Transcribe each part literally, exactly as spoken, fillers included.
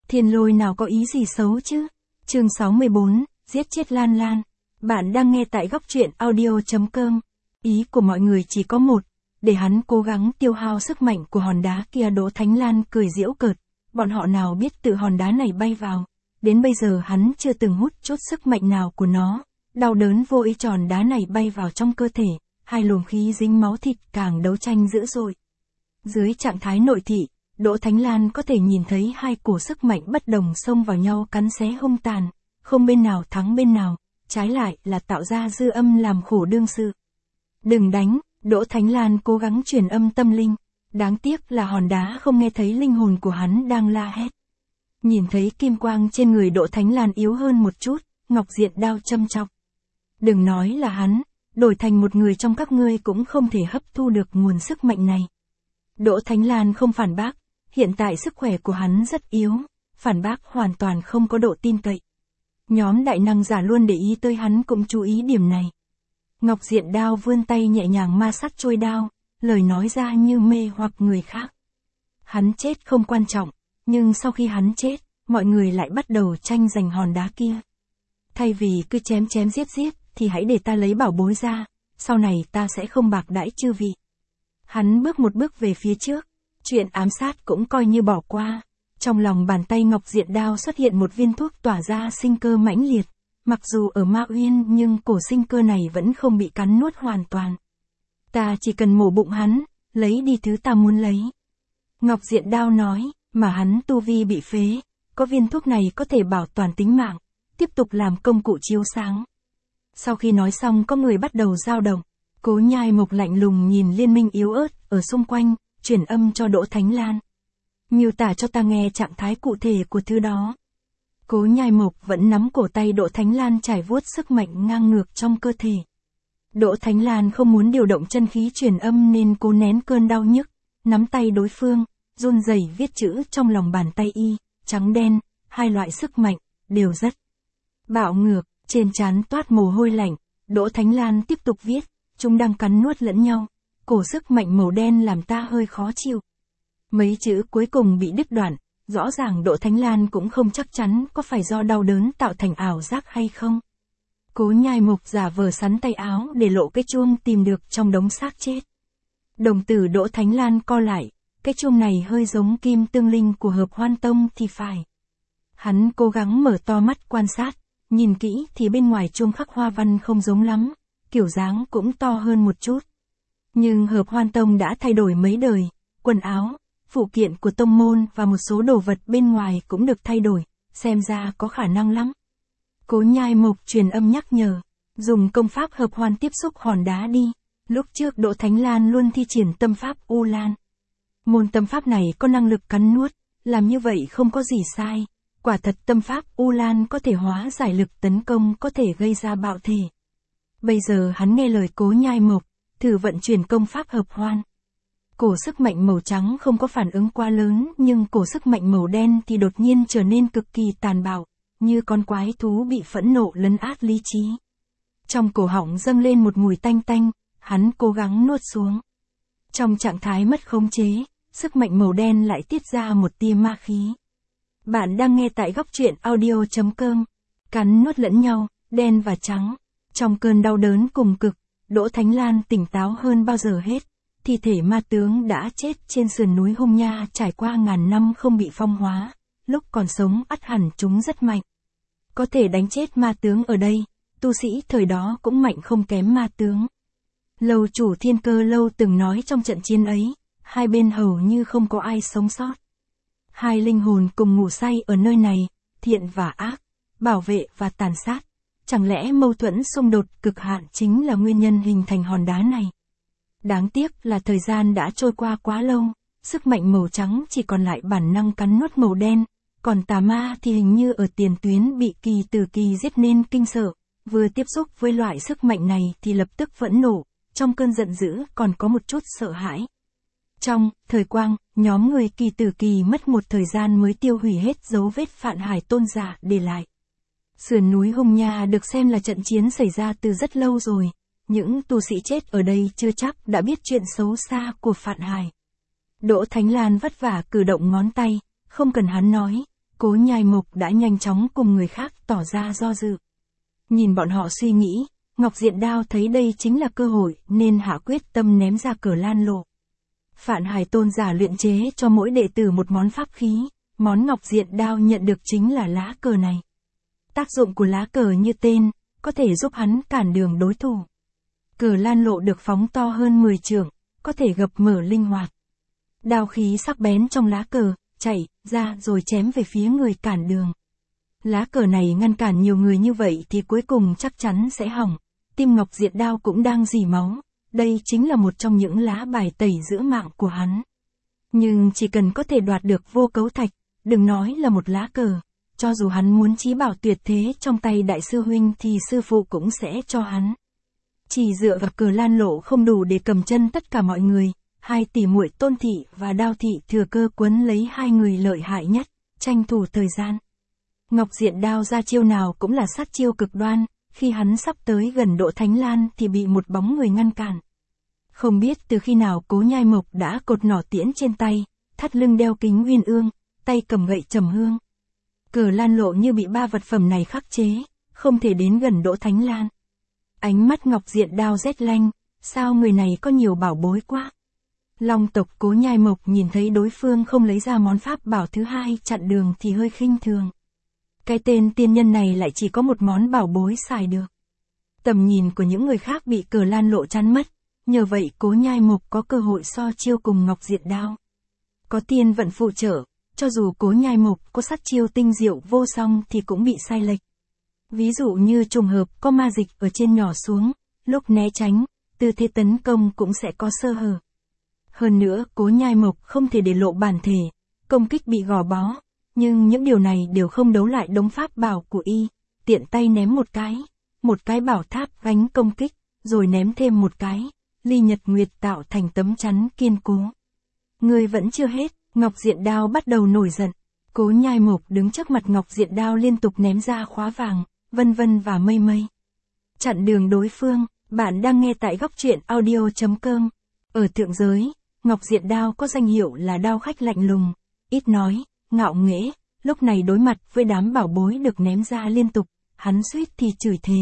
Thiên Lôi nào có ý gì xấu chứ? Chương sáu mươi bốn, giết chết Lan Lan. Bạn đang nghe tại góc truyện audio chấm com. Ý của mọi người chỉ có một, để hắn cố gắng tiêu hao sức mạnh của hòn đá kia. Đỗ Thánh Lan cười giễu cợt, bọn họ nào biết tự hòn đá này bay vào. Đến bây giờ hắn chưa từng hút chút sức mạnh nào của nó. Đau đớn vô ý tròn đá này bay vào trong cơ thể, hai luồng khí dính máu thịt càng đấu tranh dữ dội. Dưới trạng thái nội thị, Đỗ Thánh Lan có thể nhìn thấy hai cổ sức mạnh bất đồng xông vào nhau cắn xé hung tàn, không bên nào thắng bên nào, trái lại là tạo ra dư âm làm khổ đương sự. Đừng đánh, Đỗ Thánh Lan cố gắng truyền âm tâm linh, đáng tiếc là hòn đá không nghe thấy linh hồn của hắn đang la hét. Nhìn thấy kim quang trên người Đỗ Thánh Lan yếu hơn một chút, Ngọc Diện Đao châm chọc. Đừng nói là hắn, đổi thành một người trong các ngươi cũng không thể hấp thu được nguồn sức mạnh này. Đỗ Thánh Lan không phản bác, hiện tại sức khỏe của hắn rất yếu, phản bác hoàn toàn không có độ tin cậy. Nhóm đại năng giả luôn để ý tới hắn cũng chú ý điểm này. Ngọc Diện Đao vươn tay nhẹ nhàng ma sát trôi đao, lời nói ra như mê hoặc người khác. Hắn chết không quan trọng, nhưng sau khi hắn chết, mọi người lại bắt đầu tranh giành hòn đá kia. Thay vì cứ chém chém giết giết, thì hãy để ta lấy bảo bối ra, sau này ta sẽ không bạc đãi chư vị. Hắn bước một bước về phía trước, chuyện ám sát cũng coi như bỏ qua. Trong lòng bàn tay Ngọc Diện Đao xuất hiện một viên thuốc tỏa ra sinh cơ mãnh liệt, mặc dù ở Ma Uyên nhưng cổ sinh cơ này vẫn không bị cắn nuốt hoàn toàn. Ta chỉ cần mổ bụng hắn, lấy đi thứ ta muốn lấy. Ngọc Diện Đao nói, mà hắn tu vi bị phế, có viên thuốc này có thể bảo toàn tính mạng, tiếp tục làm công cụ chiếu sáng. Sau khi nói xong có người bắt đầu dao động, Cố Nhai Mộc lạnh lùng nhìn liên minh yếu ớt ở xung quanh, truyền âm cho Đỗ Thánh Lan. Miêu tả cho ta nghe trạng thái cụ thể của thứ đó. Cố Nhai Mộc vẫn nắm cổ tay Đỗ Thánh Lan trải vuốt sức mạnh ngang ngược trong cơ thể. Đỗ Thánh Lan không muốn điều động chân khí truyền âm nên cố nén cơn đau nhức, nắm tay đối phương, run rẩy viết chữ trong lòng bàn tay y, trắng đen, hai loại sức mạnh, đều rất bạo ngược, trên trán toát mồ hôi lạnh. Đỗ Thánh Lan tiếp tục viết, chúng đang cắn nuốt lẫn nhau, cổ sức mạnh màu đen làm ta hơi khó chịu. Mấy chữ cuối cùng bị đứt đoạn, rõ ràng Đỗ Thánh Lan cũng không chắc chắn có phải do đau đớn tạo thành ảo giác hay không. Cố Nhai Mộc giả vờ sắn tay áo để lộ cái chuông tìm được trong đống xác chết. Đồng tử Đỗ Thánh Lan co lại, cái chuông này hơi giống kim tương linh của Hợp Hoan Tông thì phải. Hắn cố gắng mở to mắt quan sát, nhìn kỹ thì bên ngoài chuông khắc hoa văn không giống lắm, kiểu dáng cũng to hơn một chút. Nhưng Hợp Hoan Tông đã thay đổi mấy đời, quần áo, phụ kiện của tông môn và một số đồ vật bên ngoài cũng được thay đổi, xem ra có khả năng lắm. Cố Nhai Mộc truyền âm nhắc nhở, dùng công pháp Hợp Hoan tiếp xúc hòn đá đi. Lúc trước Đỗ Thánh Lan luôn thi triển tâm pháp U Lan. Môn tâm pháp này có năng lực cắn nuốt, làm như vậy không có gì sai. Quả thật tâm pháp U Lan có thể hóa giải lực tấn công, có thể gây ra bạo thể. Bây giờ hắn nghe lời Cố Nhai Mộc, thử vận chuyển công pháp Hợp Hoan. Cổ sức mạnh màu trắng không có phản ứng quá lớn, nhưng cổ sức mạnh màu đen thì đột nhiên trở nên cực kỳ tàn bạo, như con quái thú bị phẫn nộ lấn át lý trí. Trong cổ họng dâng lên một mùi tanh tanh, hắn cố gắng nuốt xuống. Trong trạng thái mất khống chế, sức mạnh màu đen lại tiết ra một tia ma khí. Bạn đang nghe tại góc truyện audio chấm com. Cắn nuốt lẫn nhau, đen và trắng. Trong cơn đau đớn cùng cực, Đỗ Thánh Lan tỉnh táo hơn bao giờ hết. Thi thể ma tướng đã chết trên sườn núi Hung Nha trải qua ngàn năm không bị phong hóa. Lúc còn sống ắt hẳn chúng rất mạnh. Có thể đánh chết ma tướng ở đây, tu sĩ thời đó cũng mạnh không kém ma tướng. Lâu chủ Thiên Cơ Lâu từng nói trong trận chiến ấy, hai bên hầu như không có ai sống sót. Hai linh hồn cùng ngủ say ở nơi này, thiện và ác, bảo vệ và tàn sát. Chẳng lẽ mâu thuẫn xung đột cực hạn chính là nguyên nhân hình thành hòn đá này? Đáng tiếc là thời gian đã trôi qua quá lâu, sức mạnh màu trắng chỉ còn lại bản năng cắn nuốt màu đen, còn tà ma thì hình như ở tiền tuyến bị Kỳ Tử Kỳ giết nên kinh sợ, vừa tiếp xúc với loại sức mạnh này thì lập tức phẫn nộ, trong cơn giận dữ còn có một chút sợ hãi. Trong thời quang, nhóm người Kỳ Tử Kỳ mất một thời gian mới tiêu hủy hết dấu vết Phạn Hải tôn giả để lại. Sườn núi Hung Nha được xem là trận chiến xảy ra từ rất lâu rồi, những tu sĩ chết ở đây chưa chắc đã biết chuyện xấu xa của Phạn Hải. Đỗ Thánh Lan vất vả cử động ngón tay, không cần hắn nói, Cố Nhai Mộc đã nhanh chóng cùng người khác tỏ ra do dự. Nhìn bọn họ suy nghĩ, Ngọc Diện Đao thấy đây chính là cơ hội nên hạ quyết tâm ném ra cờ lan lộ. Phạn Hải Tôn giả luyện chế cho mỗi đệ tử một món pháp khí, món Ngọc Diện Đao nhận được chính là lá cờ này. Tác dụng của lá cờ như tên, có thể giúp hắn cản đường đối thủ. Cờ lan lộ được phóng to hơn mười trượng, có thể gập mở linh hoạt. Đao khí sắc bén trong lá cờ, chạy ra rồi chém về phía người cản đường. Lá cờ này ngăn cản nhiều người như vậy thì cuối cùng chắc chắn sẽ hỏng. Tim Ngọc Diện Đao cũng đang rỉ máu, đây chính là một trong những lá bài tẩy giữ mạng của hắn. Nhưng chỉ cần có thể đoạt được vô cấu thạch, đừng nói là một lá cờ, cho dù hắn muốn chí bảo tuyệt thế trong tay đại sư huynh thì sư phụ cũng sẽ cho hắn. Chỉ dựa vào cờ lan lộ không đủ để cầm chân tất cả mọi người, hai tỷ muội Tôn Thị và Đao Thị thừa cơ quấn lấy hai người lợi hại nhất, tranh thủ thời gian. Ngọc Diện Đao ra chiêu nào cũng là sát chiêu cực đoan, khi hắn sắp tới gần Đỗ Thánh Lan thì bị một bóng người ngăn cản. Không biết từ khi nào Cố Nhai Mộc đã cột nỏ tiễn trên tay, thắt lưng đeo kính uyên ương, tay cầm gậy trầm hương. Cờ lan lộ như bị ba vật phẩm này khắc chế, không thể đến gần Đỗ Thánh Lan. Ánh mắt Ngọc Diện Đao rét lanh, sao người này có nhiều bảo bối quá. Long tộc Cố Nhai Mộc nhìn thấy đối phương không lấy ra món pháp bảo thứ hai chặn đường thì hơi khinh thường. Cái tên tiên nhân này lại chỉ có một món bảo bối xài được. Tầm nhìn của những người khác bị cờ lan lộ chắn mất, nhờ vậy Cố Nhai Mộc có cơ hội so chiêu cùng Ngọc Diện Đao. Có tiên vận phụ trợ, cho dù Cố Nhai Mộc có sát chiêu tinh diệu vô song thì cũng bị sai lệch. Ví dụ như trùng hợp có ma dịch ở trên nhỏ xuống, lúc né tránh, tư thế tấn công cũng sẽ có sơ hở. Hơn nữa Cố Nhai Mộc không thể để lộ bản thể, công kích bị gò bó, nhưng những điều này đều không đấu lại đống pháp bảo của y, tiện tay ném một cái, một cái bảo tháp gánh công kích, rồi ném thêm một cái, ly nhật nguyệt tạo thành tấm chắn kiên cố. Người vẫn chưa hết, Ngọc Diện Đao bắt đầu nổi giận. Cố Nhai Mộc đứng trước mặt Ngọc Diện Đao liên tục ném ra khóa vàng, vân vân và mây mây. Chặn đường đối phương, bạn đang nghe tại góc truyện audio chấm com. Ở thượng giới, Ngọc Diện Đao có danh hiệu là đao khách lạnh lùng, ít nói, ngạo nghễ, lúc này đối mặt với đám bảo bối được ném ra liên tục, hắn suýt thì chửi thề.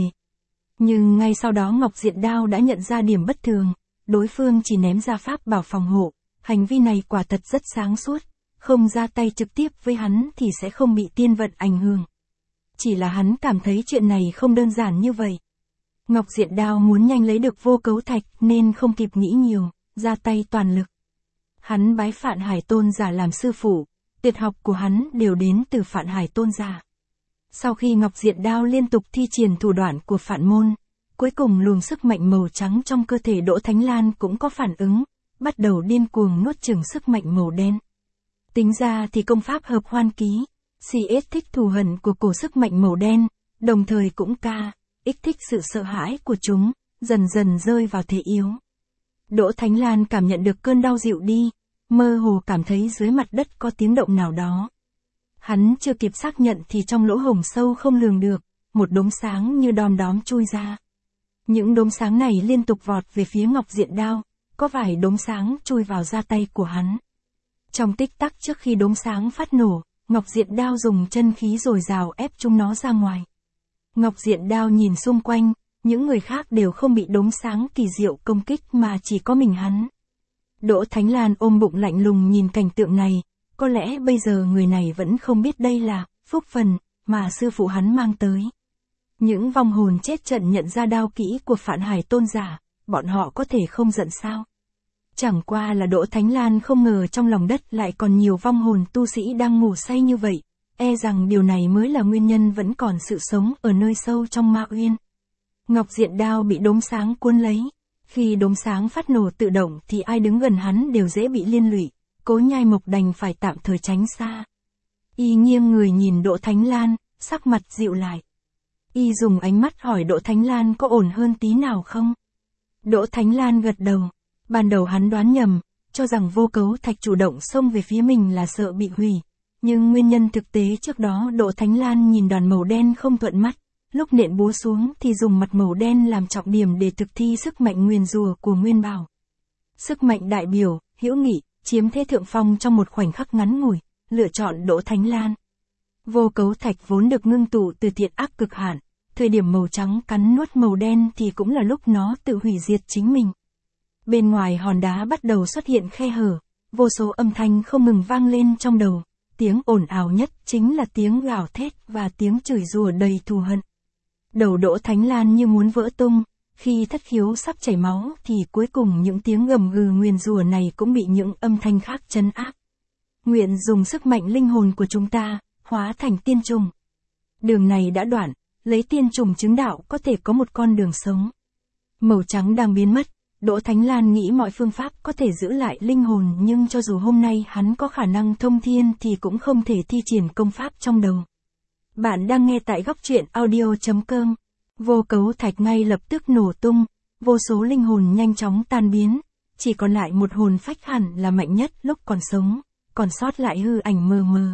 Nhưng ngay sau đó Ngọc Diện Đao đã nhận ra điểm bất thường, đối phương chỉ ném ra pháp bảo phòng hộ, hành vi này quả thật rất sáng suốt, không ra tay trực tiếp với hắn thì sẽ không bị tiên vận ảnh hưởng. Chỉ là hắn cảm thấy chuyện này không đơn giản như vậy. Ngọc Diện Đao muốn nhanh lấy được vô cấu thạch nên không kịp nghĩ nhiều, ra tay toàn lực. Hắn bái Phạn Hải Tôn giả làm sư phụ, tuyệt học của hắn đều đến từ Phạn Hải Tôn giả. Sau khi Ngọc Diện Đao liên tục thi triển thủ đoạn của Phạn môn, cuối cùng luồng sức mạnh màu trắng trong cơ thể Đỗ Thánh Lan cũng có phản ứng, bắt đầu điên cuồng nuốt chửng sức mạnh màu đen. Tính ra thì công pháp hợp hoan ký, xê ét thích thù hận của cổ sức mạnh màu đen, đồng thời cũng ca, ích thích sự sợ hãi của chúng, dần dần rơi vào thế yếu. Đỗ Thánh Lan cảm nhận được cơn đau dịu đi, mơ hồ cảm thấy dưới mặt đất có tiếng động nào đó. Hắn chưa kịp xác nhận thì trong lỗ hổng sâu không lường được, một đốm sáng như đom đóm chui ra. Những đốm sáng này liên tục vọt về phía Ngọc Diện Đao, có vài đốm sáng chui vào da tay của hắn. Trong tích tắc trước khi đốm sáng phát nổ, Ngọc Diện Đao dùng chân khí dồi dào ép chúng nó ra ngoài. Ngọc Diện Đao nhìn xung quanh, những người khác đều không bị đốm sáng kỳ diệu công kích mà chỉ có mình hắn. Đỗ Thánh Lan ôm bụng lạnh lùng nhìn cảnh tượng này, có lẽ bây giờ người này vẫn không biết đây là phúc phần mà sư phụ hắn mang tới. Những vong hồn chết trận nhận ra đao kỹ của Phạn Hải Tôn giả, bọn họ có thể không giận sao? Chẳng qua là Đỗ Thánh Lan không ngờ trong lòng đất lại còn nhiều vong hồn tu sĩ đang ngủ say như vậy, e rằng điều này mới là nguyên nhân vẫn còn sự sống ở nơi sâu trong Ma Uyên. Ngọc Diện Đao bị đốm sáng cuốn lấy, khi đốm sáng phát nổ tự động thì ai đứng gần hắn đều dễ bị liên lụy, Cố Nhai Mộc đành phải tạm thời tránh xa. Y nghiêng người nhìn Đỗ Thánh Lan, sắc mặt dịu lại. Y dùng ánh mắt hỏi Đỗ Thánh Lan có ổn hơn tí nào không? Đỗ Thánh Lan gật đầu. Ban đầu hắn đoán nhầm, cho rằng vô cấu thạch chủ động xông về phía mình là sợ bị hủy. Nhưng nguyên nhân thực tế trước đó Đỗ Thánh Lan nhìn đoàn màu đen không thuận mắt, lúc nện búa xuống thì dùng mặt màu đen làm trọng điểm để thực thi sức mạnh nguyền rủa của Nguyên Bảo. Sức mạnh đại biểu, hữu nghị, chiếm thế thượng phong trong một khoảnh khắc ngắn ngủi, lựa chọn Đỗ Thánh Lan. Vô cấu thạch vốn được ngưng tụ từ thiện ác cực hạn, thời điểm màu trắng cắn nuốt màu đen thì cũng là lúc nó tự hủy diệt chính mình. Bên ngoài hòn đá bắt đầu xuất hiện khe hở, vô số âm thanh không ngừng vang lên trong đầu, tiếng ồn ào nhất chính là tiếng gào thét và tiếng chửi rủa đầy thù hận. Đầu Đỗ Thánh Lan như muốn vỡ tung, khi thất khiếu sắp chảy máu thì cuối cùng những tiếng gầm gừ nguyền rủa này cũng bị những âm thanh khác trấn áp. Nguyện dùng sức mạnh linh hồn của chúng ta, hóa thành tiên trùng. Đường này đã đoạn, lấy tiên trùng chứng đạo có thể có một con đường sống. Màu trắng đang biến mất, Đỗ Thánh Lan nghĩ mọi phương pháp có thể giữ lại linh hồn, nhưng cho dù hôm nay hắn có khả năng thông thiên thì cũng không thể thi triển công pháp trong đầu. Bạn đang nghe tại góc truyện audio chấm com. Vô cấu thạch ngay lập tức nổ tung, vô số linh hồn nhanh chóng tan biến, chỉ còn lại một hồn phách hẳn là mạnh nhất lúc còn sống, còn sót lại hư ảnh mờ mờ.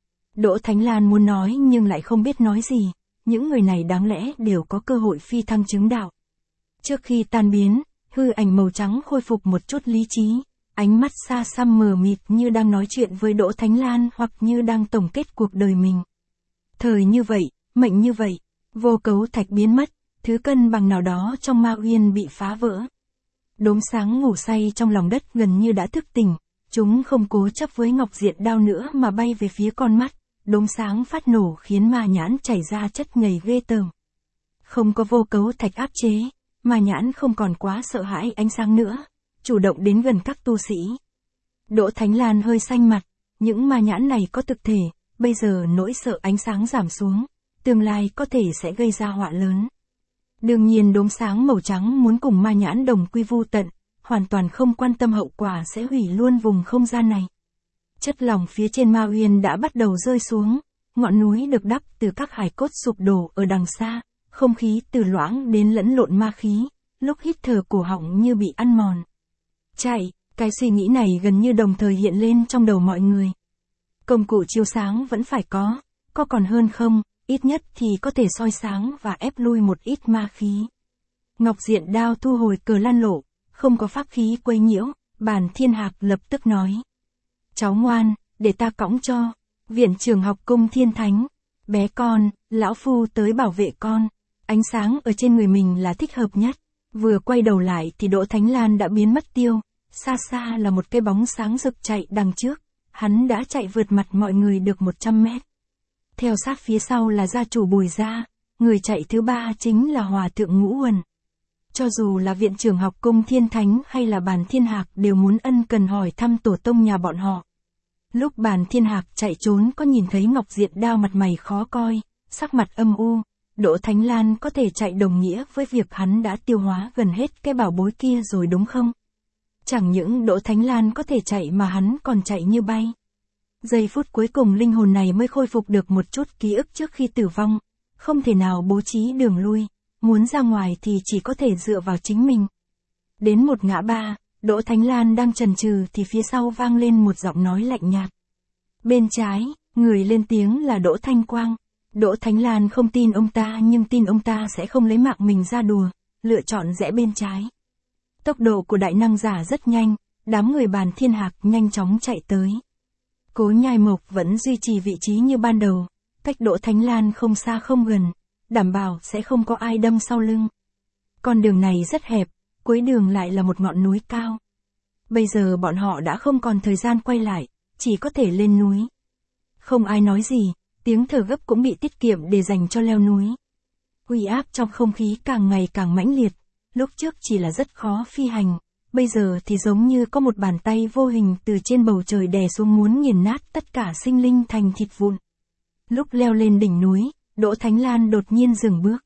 Đỗ Thánh Lan muốn nói nhưng lại không biết nói gì, những người này đáng lẽ đều có cơ hội phi thăng chứng đạo. Trước khi tan biến, hư ảnh màu trắng khôi phục một chút lý trí, ánh mắt xa xăm mờ mịt như đang nói chuyện với Đỗ Thánh Lan hoặc như đang tổng kết cuộc đời mình. Thời như vậy, mệnh như vậy, vô cấu thạch biến mất, thứ cân bằng nào đó trong Ma Uyên bị phá vỡ. Đốm sáng ngủ say trong lòng đất gần như đã thức tỉnh, chúng không cố chấp với ngọc diện đao nữa mà bay về phía con mắt, đốm sáng phát nổ khiến ma nhãn chảy ra chất nhầy ghê tởm. Không có vô cấu thạch áp chế, ma nhãn không còn quá sợ hãi ánh sáng nữa, chủ động đến gần các tu sĩ. Đỗ Thánh Lan hơi xanh mặt, những ma nhãn này có thực thể, bây giờ nỗi sợ ánh sáng giảm xuống, tương lai có thể sẽ gây ra họa lớn. Đương nhiên đốm sáng màu trắng muốn cùng ma nhãn đồng quy vu tận, hoàn toàn không quan tâm hậu quả sẽ hủy luôn vùng không gian này. Chất lỏng phía trên Ma Uyên đã bắt đầu rơi xuống, ngọn núi được đắp từ các hài cốt sụp đổ ở đằng xa, không khí từ loãng đến lẫn lộn ma khí, lúc hít thở cổ họng như bị ăn mòn. Chạy, cái suy nghĩ này gần như đồng thời hiện lên trong đầu mọi người. Công cụ chiếu sáng vẫn phải có, có còn hơn không, ít nhất thì có thể soi sáng và ép lui một ít ma khí. Ngọc diện đao thu hồi cờ lan lộ, không có pháp khí quấy nhiễu, Bàn Thiên Hạc lập tức nói. Cháu ngoan, để ta cõng cho, viện trưởng học cung Thiên Thánh, bé con, lão phu tới bảo vệ con, ánh sáng ở trên người mình là thích hợp nhất. Vừa quay đầu lại thì Đỗ Thánh Lan đã biến mất tiêu, xa xa là một cái bóng sáng rực chạy đằng trước, hắn đã chạy vượt mặt mọi người được một trăm mét. Theo sát phía sau là gia chủ Bùi Gia, người chạy thứ ba chính là Hòa thượng Ngũ Uẩn. Cho dù là viện trưởng học cung Thiên Thánh hay là Bàn Thiên Hạc đều muốn ân cần hỏi thăm tổ tông nhà bọn họ. Lúc Bàn Thiên Hạc chạy trốn có nhìn thấy Ngọc Diện Đao mặt mày khó coi, sắc mặt âm u, Đỗ Thánh Lan có thể chạy đồng nghĩa với việc hắn đã tiêu hóa gần hết cái bảo bối kia rồi đúng không? Chẳng những Đỗ Thánh Lan có thể chạy mà hắn còn chạy như bay. Giây phút cuối cùng linh hồn này mới khôi phục được một chút ký ức trước khi tử vong, không thể nào bố trí đường lui, muốn ra ngoài thì chỉ có thể dựa vào chính mình. Đến một ngã ba, Đỗ Thánh Lan đang chần chừ thì phía sau vang lên một giọng nói lạnh nhạt. Bên trái, người lên tiếng là Đỗ Thanh Quang. Đỗ Thánh Lan không tin ông ta nhưng tin ông ta sẽ không lấy mạng mình ra đùa, lựa chọn rẽ bên trái. Tốc độ của đại năng giả rất nhanh, đám người Bàn Thiên Hạc nhanh chóng chạy tới. Cố Nhai Mộc vẫn duy trì vị trí như ban đầu, cách Đỗ Thánh Lan không xa không gần, đảm bảo sẽ không có ai đâm sau lưng. Con đường này rất hẹp, cuối đường lại là một ngọn núi cao. Bây giờ bọn họ đã không còn thời gian quay lại, chỉ có thể lên núi. Không ai nói gì, tiếng thở gấp cũng bị tiết kiệm để dành cho leo núi. Uy áp trong không khí càng ngày càng mãnh liệt, lúc trước chỉ là rất khó phi hành, bây giờ thì giống như có một bàn tay vô hình từ trên bầu trời đè xuống muốn nghiền nát tất cả sinh linh thành thịt vụn. Lúc leo lên đỉnh núi, Đỗ Thánh Lan đột nhiên dừng bước.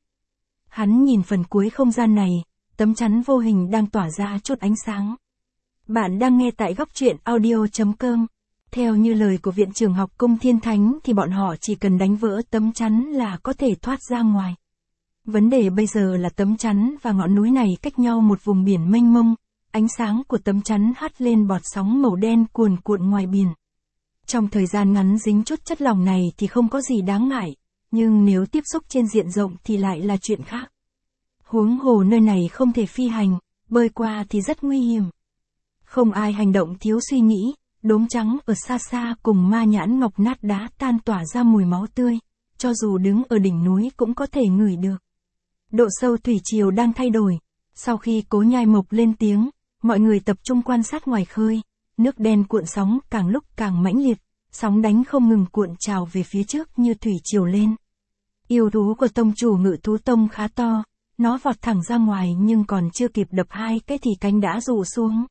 Hắn nhìn phần cuối không gian này, tấm chắn vô hình đang tỏa ra chút ánh sáng. Bạn đang nghe tại góc truyện audio chấm com. Theo như lời của viện trưởng học cung Thiên Thánh thì bọn họ chỉ cần đánh vỡ tấm chắn là có thể thoát ra ngoài. Vấn đề bây giờ là tấm chắn và ngọn núi này cách nhau một vùng biển mênh mông, ánh sáng của tấm chắn hắt lên bọt sóng màu đen cuồn cuộn ngoài biển. Trong thời gian ngắn dính chút chất lỏng này thì không có gì đáng ngại, nhưng nếu tiếp xúc trên diện rộng thì lại là chuyện khác. Huống hồ nơi này không thể phi hành, bơi qua thì rất nguy hiểm. Không ai hành động thiếu suy nghĩ, đốm trắng ở xa xa cùng ma nhãn ngọc nát đá tan tỏa ra mùi máu tươi, cho dù đứng ở đỉnh núi cũng có thể ngửi được. Độ sâu thủy triều đang thay đổi, sau khi Cố Nhai Mộc lên tiếng, mọi người tập trung quan sát ngoài khơi, nước đen cuộn sóng càng lúc càng mãnh liệt, sóng đánh không ngừng cuộn trào về phía trước như thủy triều lên. Yêu thú của tông chủ Ngự Thú Tông khá to, nó vọt thẳng ra ngoài nhưng còn chưa kịp đập hai cái thì cánh đã rủ xuống.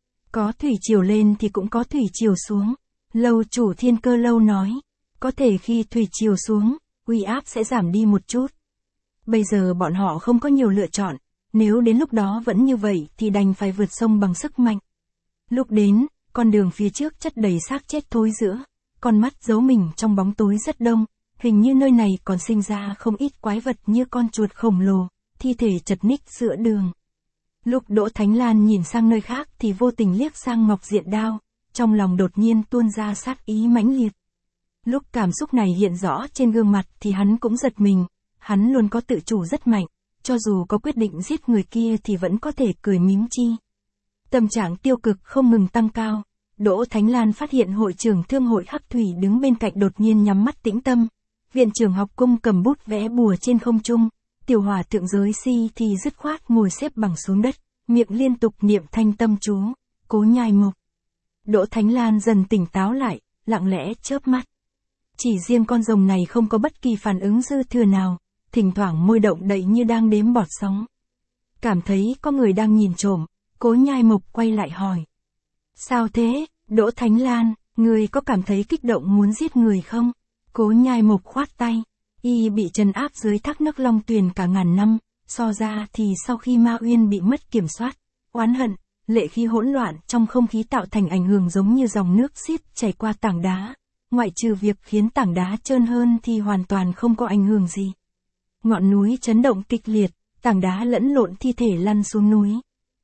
Có thủy triều lên thì cũng có thủy triều xuống. Lâu chủ Thiên Cơ Lâu nói, có thể khi thủy triều xuống, uy áp sẽ giảm đi một chút. Bây giờ bọn họ không có nhiều lựa chọn, nếu đến lúc đó vẫn như vậy thì đành phải vượt sông bằng sức mạnh. Lúc đến, con đường phía trước chất đầy xác chết thối rữa, con mắt giấu mình trong bóng tối rất đông, hình như nơi này còn sinh ra không ít quái vật như con chuột khổng lồ, thi thể chật ních giữa đường. Lúc Đỗ Thánh Lan nhìn sang nơi khác thì vô tình liếc sang Ngọc Diện Đao, trong lòng đột nhiên tuôn ra sát ý mãnh liệt. Lúc cảm xúc này hiện rõ trên gương mặt thì hắn cũng giật mình, hắn luôn có tự chủ rất mạnh, cho dù có quyết định giết người kia thì vẫn có thể cười mím chi. Tâm trạng tiêu cực không ngừng tăng cao, Đỗ Thánh Lan phát hiện hội trưởng thương hội Hắc Thủy đứng bên cạnh đột nhiên nhắm mắt tĩnh tâm, viện trưởng học cung cầm bút vẽ bùa trên không trung, tiểu hòa thượng giới si thì dứt khoát ngồi xếp bằng xuống đất, miệng liên tục niệm thanh tâm chú, Cố Nhai Mộc. Đỗ Thánh Lan dần tỉnh táo lại, lặng lẽ chớp mắt. Chỉ riêng con rồng này không có bất kỳ phản ứng dư thừa nào, thỉnh thoảng môi động đậy như đang đếm bọt sóng. Cảm thấy có người đang nhìn trộm, Cố Nhai Mộc quay lại hỏi. Sao thế, Đỗ Thánh Lan, người có cảm thấy kích động muốn giết người không? Cố Nhai Mộc khoát tay, y bị trấn áp dưới thác nước Long Tuyền cả ngàn năm, so ra thì sau khi Ma Uyên bị mất kiểm soát, oán hận, lệ khí hỗn loạn trong không khí tạo thành ảnh hưởng giống như dòng nước xiết chảy qua tảng đá, ngoại trừ việc khiến tảng đá trơn hơn thì hoàn toàn không có ảnh hưởng gì. Ngọn núi chấn động kịch liệt, tảng đá lẫn lộn thi thể lăn xuống núi.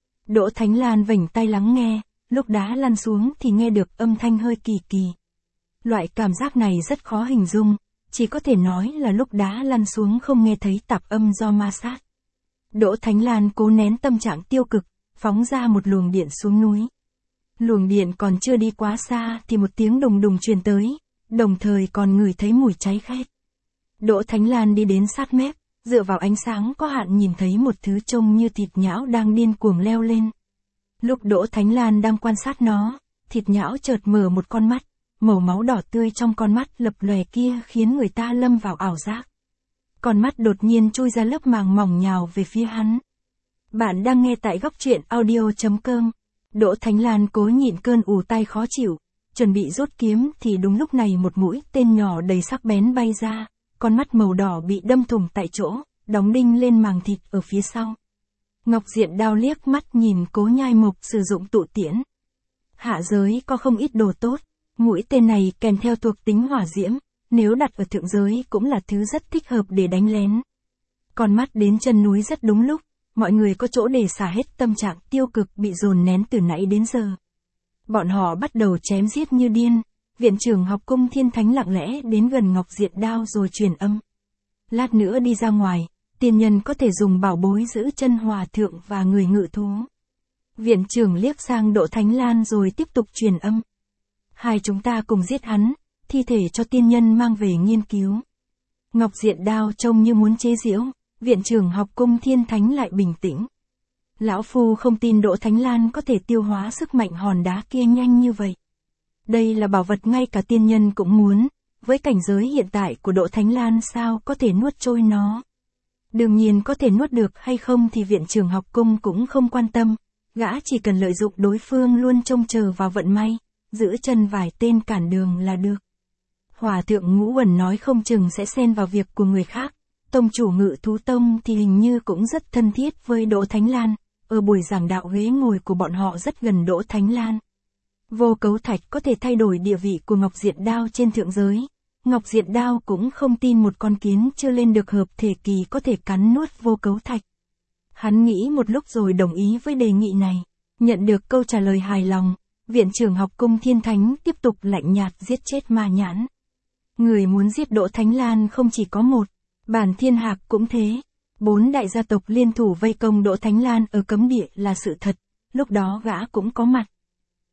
Đỗ Thánh Lan vểnh tai lắng nghe, lúc đá lăn xuống thì nghe được âm thanh hơi kỳ kỳ. Loại cảm giác này rất khó hình dung, chỉ có thể nói là lúc đá lăn xuống không nghe thấy tạp âm do ma sát. Đỗ Thánh Lan cố nén tâm trạng tiêu cực, phóng ra một luồng điện xuống núi. Luồng điện còn chưa đi quá xa thì một tiếng đùng đùng truyền tới, đồng thời còn ngửi thấy mùi cháy khét. Đỗ Thánh Lan đi đến sát mép, dựa vào ánh sáng có hạn nhìn thấy một thứ trông như thịt nhão đang điên cuồng leo lên. Lúc Đỗ Thánh Lan đang quan sát nó, thịt nhão chợt mở một con mắt, màu máu đỏ tươi trong con mắt lập lòe kia khiến người ta lâm vào ảo giác. Con mắt đột nhiên chui ra lớp màng mỏng nhào về phía hắn. Bạn đang nghe tại góc truyện audio chấm com. Đỗ Thánh Lan cố nhịn cơn ù tai khó chịu, chuẩn bị rút kiếm thì đúng lúc này một mũi tên nhỏ đầy sắc bén bay ra, con mắt màu đỏ bị đâm thủng tại chỗ, đóng đinh lên màng thịt ở phía sau. Ngọc Diện Đao liếc mắt nhìn Cố Nhai Mộc sử dụng tụ tiễn. Hạ giới có không ít đồ tốt, mũi tên này kèm theo thuộc tính hỏa diễm, nếu đặt ở thượng giới cũng là thứ rất thích hợp để đánh lén. Con mắt đến chân núi rất đúng lúc, mọi người có chỗ để xả hết tâm trạng tiêu cực bị dồn nén từ nãy đến giờ. Bọn họ bắt đầu chém giết như điên, viện trưởng học cung Thiên Thánh lặng lẽ đến gần Ngọc Diện Đao rồi truyền âm. Lát nữa đi ra ngoài, tiên nhân có thể dùng bảo bối giữ chân hòa thượng và người ngự thú. Viện trưởng liếc sang Đỗ Thánh Lan rồi tiếp tục truyền âm. Hai chúng ta cùng giết hắn, thi thể cho tiên nhân mang về nghiên cứu. Ngọc Diện Đao trông như muốn chế giễu, viện trưởng học cung Thiên Thánh lại bình tĩnh. Lão Phu không tin Đỗ Thánh Lan có thể tiêu hóa sức mạnh hòn đá kia nhanh như vậy. Đây là bảo vật ngay cả tiên nhân cũng muốn, với cảnh giới hiện tại của Đỗ Thánh Lan sao có thể nuốt trôi nó. Đương nhiên có thể nuốt được hay không thì viện trưởng học cung cũng không quan tâm, gã chỉ cần lợi dụng đối phương luôn trông chờ vào vận may, giữ chân vài tên cản đường là được. Hòa thượng Ngũ Uẩn nói không chừng sẽ xen vào việc của người khác, tông chủ Ngự Thú Tông thì hình như cũng rất thân thiết với Đỗ Thánh Lan, ở buổi giảng đạo ghế ngồi của bọn họ rất gần Đỗ Thánh Lan. Vô cấu thạch có thể thay đổi địa vị của Ngọc Diện Đao trên thượng giới. Ngọc Diện Đao cũng không tin một con kiến chưa lên được hợp thể kỳ có thể cắn nuốt vô cấu thạch. Hắn nghĩ một lúc rồi đồng ý với đề nghị này. Nhận được câu trả lời hài lòng, viện trưởng học cung Thiên Thánh tiếp tục lạnh nhạt giết chết ma nhãn. Người muốn giết Đỗ Thánh Lan không chỉ có một, Bản Thiên Hạc cũng thế. Bốn đại gia tộc liên thủ vây công Đỗ Thánh Lan ở cấm địa là sự thật, lúc đó gã cũng có mặt.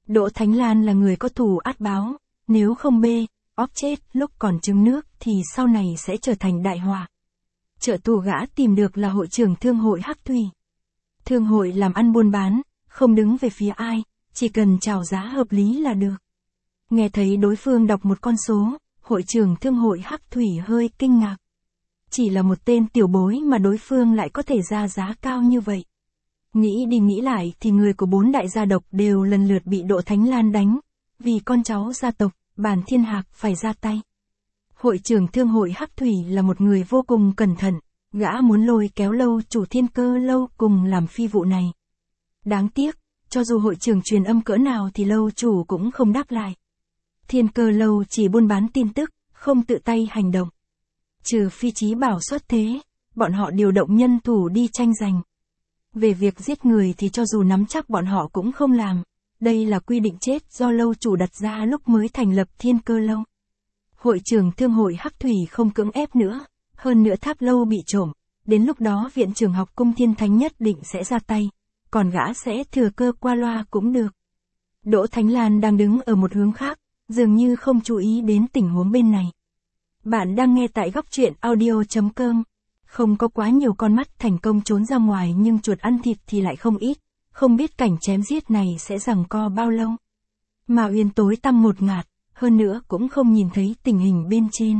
Đỗ Thánh Lan là người có thù át báo, nếu không bê, óp chết lúc còn trứng nước thì sau này sẽ trở thành đại họa. Trợ thủ gã tìm được là hội trưởng thương hội Hắc Thủy. Thương hội làm ăn buôn bán, không đứng về phía ai, chỉ cần chào giá hợp lý là được. Nghe thấy đối phương đọc một con số, hội trưởng thương hội Hắc Thủy hơi kinh ngạc. Chỉ là một tên tiểu bối mà đối phương lại có thể ra giá cao như vậy. Nghĩ đi nghĩ lại thì người của bốn đại gia tộc đều lần lượt bị Đỗ Thánh Lan đánh, vì con cháu gia tộc, Bàn Thiên Hạc phải ra tay. Hội trưởng thương hội Hắc Thủy là một người vô cùng cẩn thận, gã muốn lôi kéo Lâu chủ Thiên Cơ Lâu cùng làm phi vụ này. Đáng tiếc, cho dù hội trưởng truyền âm cỡ nào thì Lâu chủ cũng không đáp lại. Thiên Cơ Lâu chỉ buôn bán tin tức, không tự tay hành động. Trừ phi Chí Bảo xuất thế, bọn họ điều động nhân thủ đi tranh giành. Về việc giết người thì cho dù nắm chắc bọn họ cũng không làm, đây là quy định chết do Lâu chủ đặt ra lúc mới thành lập Thiên Cơ Lâu. Hội trưởng thương hội Hắc Thủy không cưỡng ép nữa, hơn nữa Tháp Lâu bị trộm, đến lúc đó viện trưởng học cung Thiên Thánh nhất định sẽ ra tay, còn gã sẽ thừa cơ qua loa cũng được. Đỗ Thánh Lan đang đứng ở một hướng khác, dường như không chú ý đến tình huống bên này. Bạn đang nghe tại góc truyện audio chấm com. Không có quá nhiều con mắt thành công trốn ra ngoài nhưng chuột ăn thịt thì lại không ít, không biết cảnh chém giết này sẽ giằng co bao lâu. Mà Uyên tối tăm một ngạt, hơn nữa cũng không nhìn thấy tình hình bên trên.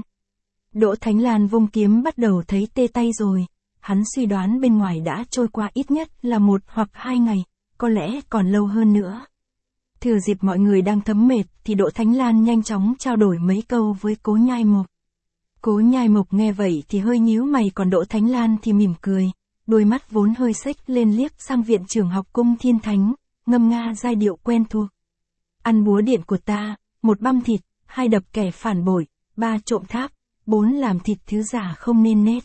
Đỗ Thánh Lan vung kiếm bắt đầu thấy tê tay rồi, hắn suy đoán bên ngoài đã trôi qua ít nhất là một hoặc hai ngày, có lẽ còn lâu hơn nữa. Thừa dịp mọi người đang thấm mệt thì Đỗ Thánh Lan nhanh chóng trao đổi mấy câu với Cố Nhai Mộc. Cố Nhai Mộc nghe vậy thì hơi nhíu mày, còn Đỗ Thánh Lan thì mỉm cười, đôi mắt vốn hơi xếch lên liếc sang viện trưởng học cung Thiên Thánh, ngâm nga giai điệu quen thuộc. Ăn búa điện của ta, một băm thịt, hai đập kẻ phản bội, ba trộm tháp, bốn làm thịt thứ giả không nên nết.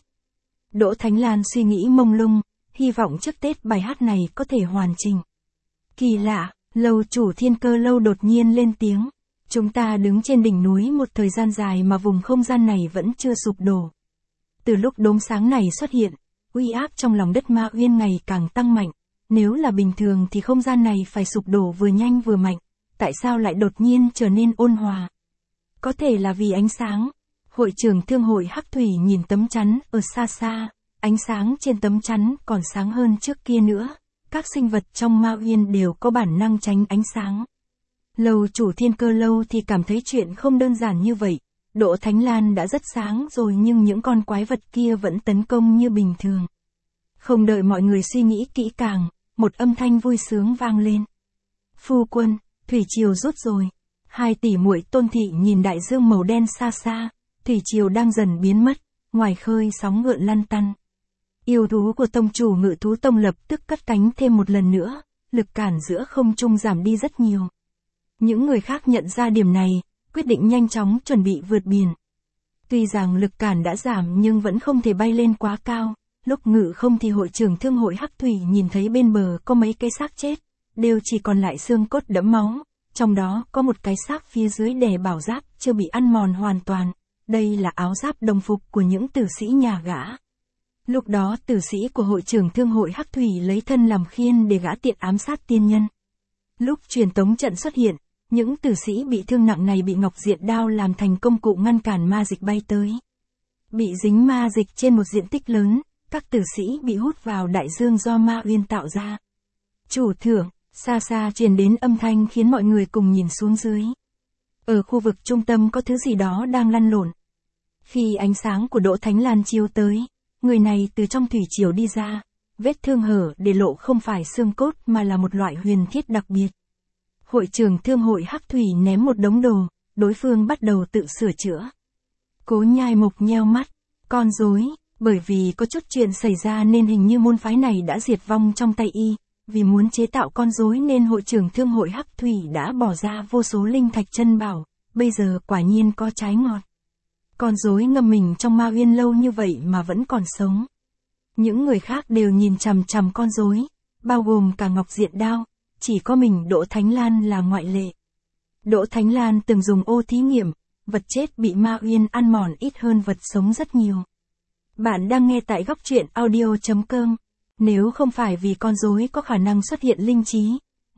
Đỗ Thánh Lan suy nghĩ mông lung, hy vọng trước Tết bài hát này có thể hoàn chỉnh. Kỳ lạ, Lâu chủ Thiên Cơ Lâu đột nhiên lên tiếng. Chúng ta đứng trên đỉnh núi một thời gian dài mà vùng không gian này vẫn chưa sụp đổ. Từ lúc đốm sáng này xuất hiện, uy áp trong lòng đất Ma Uyên ngày càng tăng mạnh. Nếu là bình thường thì không gian này phải sụp đổ vừa nhanh vừa mạnh. Tại sao lại đột nhiên trở nên ôn hòa? Có thể là vì ánh sáng. Hội trưởng thương hội Hắc Thủy nhìn tấm chắn ở xa xa. Ánh sáng trên tấm chắn còn sáng hơn trước kia nữa. Các sinh vật trong Ma Uyên đều có bản năng tránh ánh sáng. Lâu chủ Thiên Cơ Lâu thì cảm thấy chuyện không đơn giản như vậy. Đỗ Thánh Lan đã rất sáng rồi nhưng những con quái vật kia vẫn tấn công như bình thường. Không đợi mọi người suy nghĩ kỹ càng, một âm thanh vui sướng vang lên. Phu quân, thủy triều rút rồi. Hai tỷ muội Tôn Thị nhìn đại dương màu đen xa xa, thủy triều đang dần biến mất, ngoài khơi sóng gợn lăn tăn. Yêu thú của tông chủ Ngự Thú Tông lập tức cất cánh thêm một lần nữa, lực cản giữa không trung giảm đi rất nhiều. Những người khác nhận ra điểm này, quyết định nhanh chóng chuẩn bị vượt biển. Tuy rằng lực cản đã giảm nhưng vẫn không thể bay lên quá cao, lúc ngự không thì hội trưởng thương hội Hắc Thủy nhìn thấy bên bờ có mấy cái xác chết, đều chỉ còn lại xương cốt đẫm máu, trong đó có một cái xác phía dưới đè bảo giáp chưa bị ăn mòn hoàn toàn, đây là áo giáp đồng phục của những tử sĩ nhà gã. Lúc đó tử sĩ của hội trưởng thương hội Hắc Thủy lấy thân làm khiên để gã tiện ám sát tiên nhân. Lúc truyền tống trận xuất hiện, những tử sĩ bị thương nặng này bị Ngọc Diện Đao làm thành công cụ ngăn cản ma dịch bay tới. Bị dính ma dịch trên một diện tích lớn, các tử sĩ bị hút vào đại dương do Ma Uyên tạo ra. Chủ thưởng, xa xa truyền đến âm thanh khiến mọi người cùng nhìn xuống dưới. Ở khu vực trung tâm có thứ gì đó đang lăn lộn. Khi ánh sáng của Đỗ Thánh Lan chiếu tới, người này từ trong thủy triều đi ra, vết thương hở để lộ không phải xương cốt mà là một loại huyền thiết đặc biệt. Hội trưởng thương hội Hắc Thủy ném một đống đồ, đối phương bắt đầu tự sửa chữa. Cố Nhai Mộc nheo mắt, con rối, bởi vì có chút chuyện xảy ra nên hình như môn phái này đã diệt vong trong tay y, vì muốn chế tạo con rối nên hội trưởng thương hội Hắc Thủy đã bỏ ra vô số linh thạch chân bảo, bây giờ quả nhiên có trái ngọt. Con rối ngâm mình trong Ma Uyên lâu như vậy mà vẫn còn sống. Những người khác đều nhìn chằm chằm con rối, bao gồm cả Ngọc Diện Đao. Chỉ có mình Đỗ Thánh Lan là ngoại lệ. Đỗ Thánh Lan từng dùng ô thí nghiệm, vật chết bị Ma Uyên ăn mòn ít hơn vật sống rất nhiều. Bạn đang nghe tại góc truyện audio chấm com. Nếu không phải vì con rối có khả năng xuất hiện linh trí,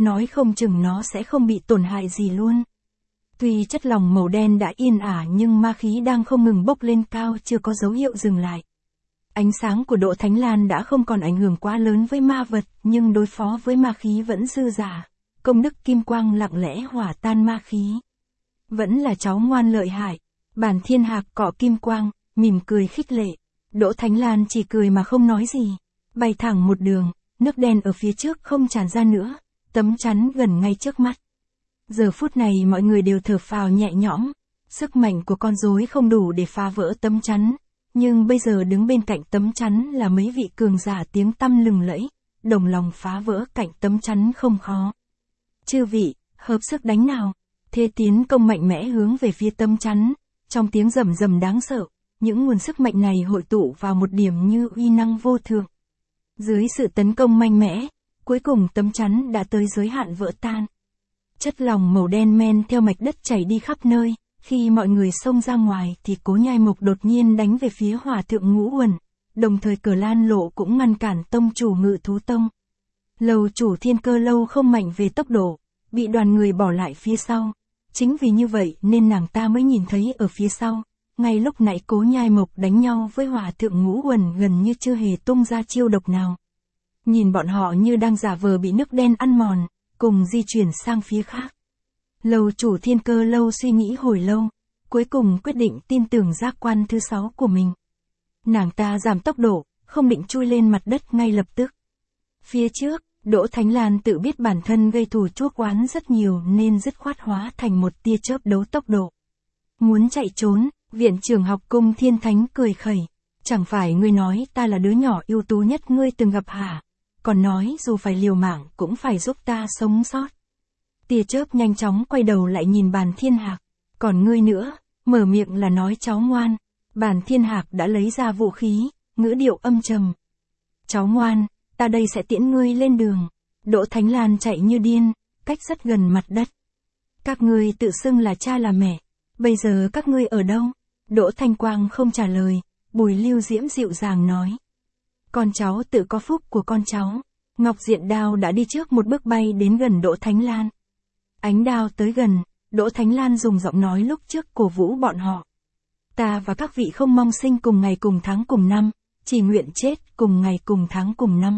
nói không chừng nó sẽ không bị tổn hại gì luôn. Tuy chất lỏng màu đen đã yên ả nhưng ma khí đang không ngừng bốc lên cao chưa có dấu hiệu dừng lại. Ánh sáng của Đỗ Thánh Lan đã không còn ảnh hưởng quá lớn với ma vật, nhưng đối phó với ma khí vẫn dư dả. Công đức kim quang lặng lẽ hỏa tan ma khí. Vẫn là cháu ngoan lợi hại. Bản Thiên Hạc cọ kim quang, mỉm cười khích lệ. Đỗ Thánh Lan chỉ cười mà không nói gì. Bay thẳng một đường, nước đen ở phía trước không tràn ra nữa, tấm chắn gần ngay trước mắt. Giờ phút này mọi người đều thở phào nhẹ nhõm. Sức mạnh của con rối không đủ để phá vỡ tấm chắn. Nhưng bây giờ đứng bên cạnh tấm chắn là mấy vị cường giả tiếng tăm lừng lẫy, đồng lòng phá vỡ cạnh tấm chắn không khó. Chư vị, hợp sức đánh nào. Thế tiến công mạnh mẽ hướng về phía tấm chắn, trong tiếng rầm rầm đáng sợ, những nguồn sức mạnh này hội tụ vào một điểm như uy năng vô thượng. Dưới sự tấn công mạnh mẽ, cuối cùng tấm chắn đã tới giới hạn vỡ tan. Chất lỏng màu đen men theo mạch đất chảy đi khắp nơi. Khi mọi người xông ra ngoài thì Cố Nhai Mộc đột nhiên đánh về phía Hòa thượng Ngũ Uẩn, đồng thời Cờ Lan Lộ cũng ngăn cản tông chủ Ngự Thú Tông. Lầu chủ Thiên Cơ Lâu không mạnh về tốc độ, bị đoàn người bỏ lại phía sau. Chính vì như vậy nên nàng ta mới nhìn thấy ở phía sau, ngay lúc nãy Cố Nhai Mộc đánh nhau với Hòa thượng Ngũ Uẩn gần như chưa hề tung ra chiêu độc nào. Nhìn bọn họ như đang giả vờ bị nước đen ăn mòn, cùng di chuyển sang phía khác. Lầu chủ Thiên Cơ Lâu suy nghĩ hồi lâu, cuối cùng quyết định tin tưởng giác quan thứ sáu của mình. Nàng ta giảm tốc độ, không định chui lên mặt đất ngay lập tức. Phía trước, Đỗ Thánh Lan tự biết bản thân gây thù chuốc oán rất nhiều nên dứt khoát hóa thành một tia chớp đấu tốc độ. Muốn chạy trốn, viện trưởng học cung Thiên Thánh cười khẩy. Chẳng phải ngươi nói ta là đứa nhỏ ưu tú nhất ngươi từng gặp hả? Còn nói dù phải liều mạng cũng phải giúp ta sống sót. Tia chớp nhanh chóng quay đầu lại nhìn Bàn Thiên Hạc. Còn ngươi nữa, mở miệng là nói cháu ngoan. Bàn Thiên Hạc đã lấy ra vũ khí, ngữ điệu âm trầm. Cháu ngoan, ta đây sẽ tiễn ngươi lên đường. Đỗ Thánh Lan chạy như điên, cách rất gần mặt đất. Các ngươi tự xưng là cha là mẹ. Bây giờ các ngươi ở đâu? Đỗ Thanh Quang không trả lời, Bùi Lưu Diễm dịu dàng nói. Con cháu tự có phúc của con cháu. Ngọc Diện Đao đã đi trước một bước bay đến gần Đỗ Thánh Lan. Ánh đao tới gần, Đỗ Thánh Lan dùng giọng nói lúc trước cổ vũ bọn họ. Ta và các vị không mong sinh cùng ngày cùng tháng cùng năm, chỉ nguyện chết cùng ngày cùng tháng cùng năm.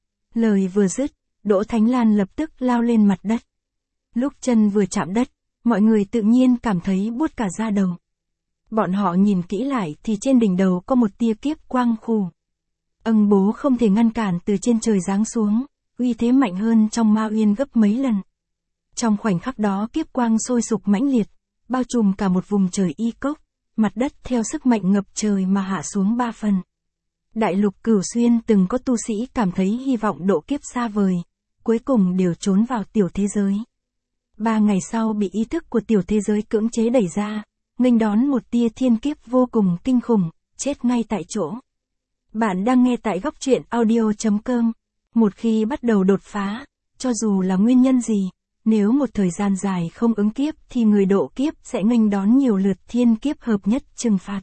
Lời vừa dứt, Đỗ Thánh Lan lập tức lao lên mặt đất. Lúc chân vừa chạm đất, mọi người tự nhiên cảm thấy buốt cả da đầu. Bọn họ nhìn kỹ lại thì trên đỉnh đầu có một tia kiếp quang khù. Ân bố không thể ngăn cản từ trên trời giáng xuống, uy thế mạnh hơn trong Ma Uyên gấp mấy lần. Trong khoảnh khắc đó kiếp quang sôi sục mãnh liệt, bao trùm cả một vùng trời y cốc, mặt đất theo sức mạnh ngập trời mà hạ xuống ba phần. Đại lục Cửu Xuyên từng có tu sĩ cảm thấy hy vọng độ kiếp xa vời, cuối cùng đều trốn vào tiểu thế giới. Ba ngày sau bị ý thức của tiểu thế giới cưỡng chế đẩy ra, nghênh đón một tia thiên kiếp vô cùng kinh khủng, chết ngay tại chỗ. Bạn đang nghe tại góc truyện audio chấm com. Một khi bắt đầu đột phá, cho dù là nguyên nhân gì, nếu một thời gian dài không ứng kiếp thì người độ kiếp sẽ nghênh đón nhiều lượt thiên kiếp hợp nhất trừng phạt.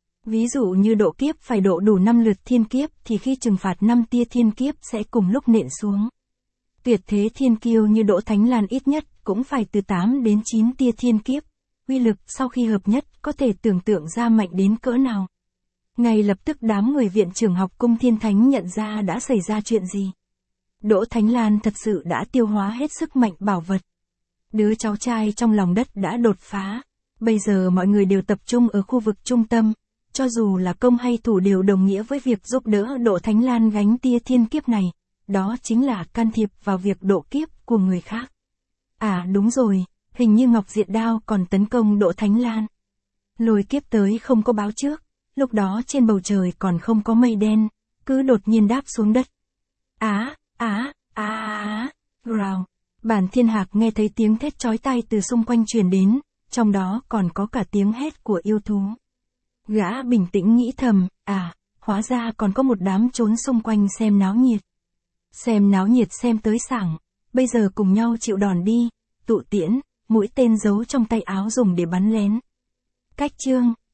Ví dụ như độ kiếp phải độ đủ năm lượt thiên kiếp thì khi trừng phạt năm tia thiên kiếp sẽ cùng lúc nện xuống. Tuyệt thế thiên kiêu như Đỗ Thánh Lan ít nhất cũng phải từ tám đến chín tia thiên kiếp. Uy lực sau khi hợp nhất có thể tưởng tượng ra mạnh đến cỡ nào. Ngay lập tức đám người viện trưởng học cung Thiên Thánh nhận ra đã xảy ra chuyện gì. Đỗ Thánh Lan thật sự đã tiêu hóa hết sức mạnh bảo vật. Đứa cháu trai trong lòng đất đã đột phá. Bây giờ mọi người đều tập trung ở khu vực trung tâm. Cho dù là công hay thủ đều đồng nghĩa với việc giúp đỡ Đỗ Thánh Lan gánh tia thiên kiếp này. Đó chính là can thiệp vào việc độ kiếp của người khác. À đúng rồi, hình như Ngọc Diện Đao còn tấn công Đỗ Thánh Lan. Lôi kiếp tới không có báo trước. Lúc đó trên bầu trời còn không có mây đen, cứ đột nhiên đáp xuống đất. Á, á, á, á, rào. Bản Thiên Hạc nghe thấy tiếng thét chói tai từ xung quanh truyền đến, trong đó còn có cả tiếng hét của yêu thú. Gã bình tĩnh nghĩ thầm, à, hóa ra còn có một đám trốn xung quanh xem náo nhiệt. Xem náo nhiệt xem tới sảng, bây giờ cùng nhau chịu đòn đi, tụ tiễn, mũi tên giấu trong tay áo dùng để bắn lén. Cách chương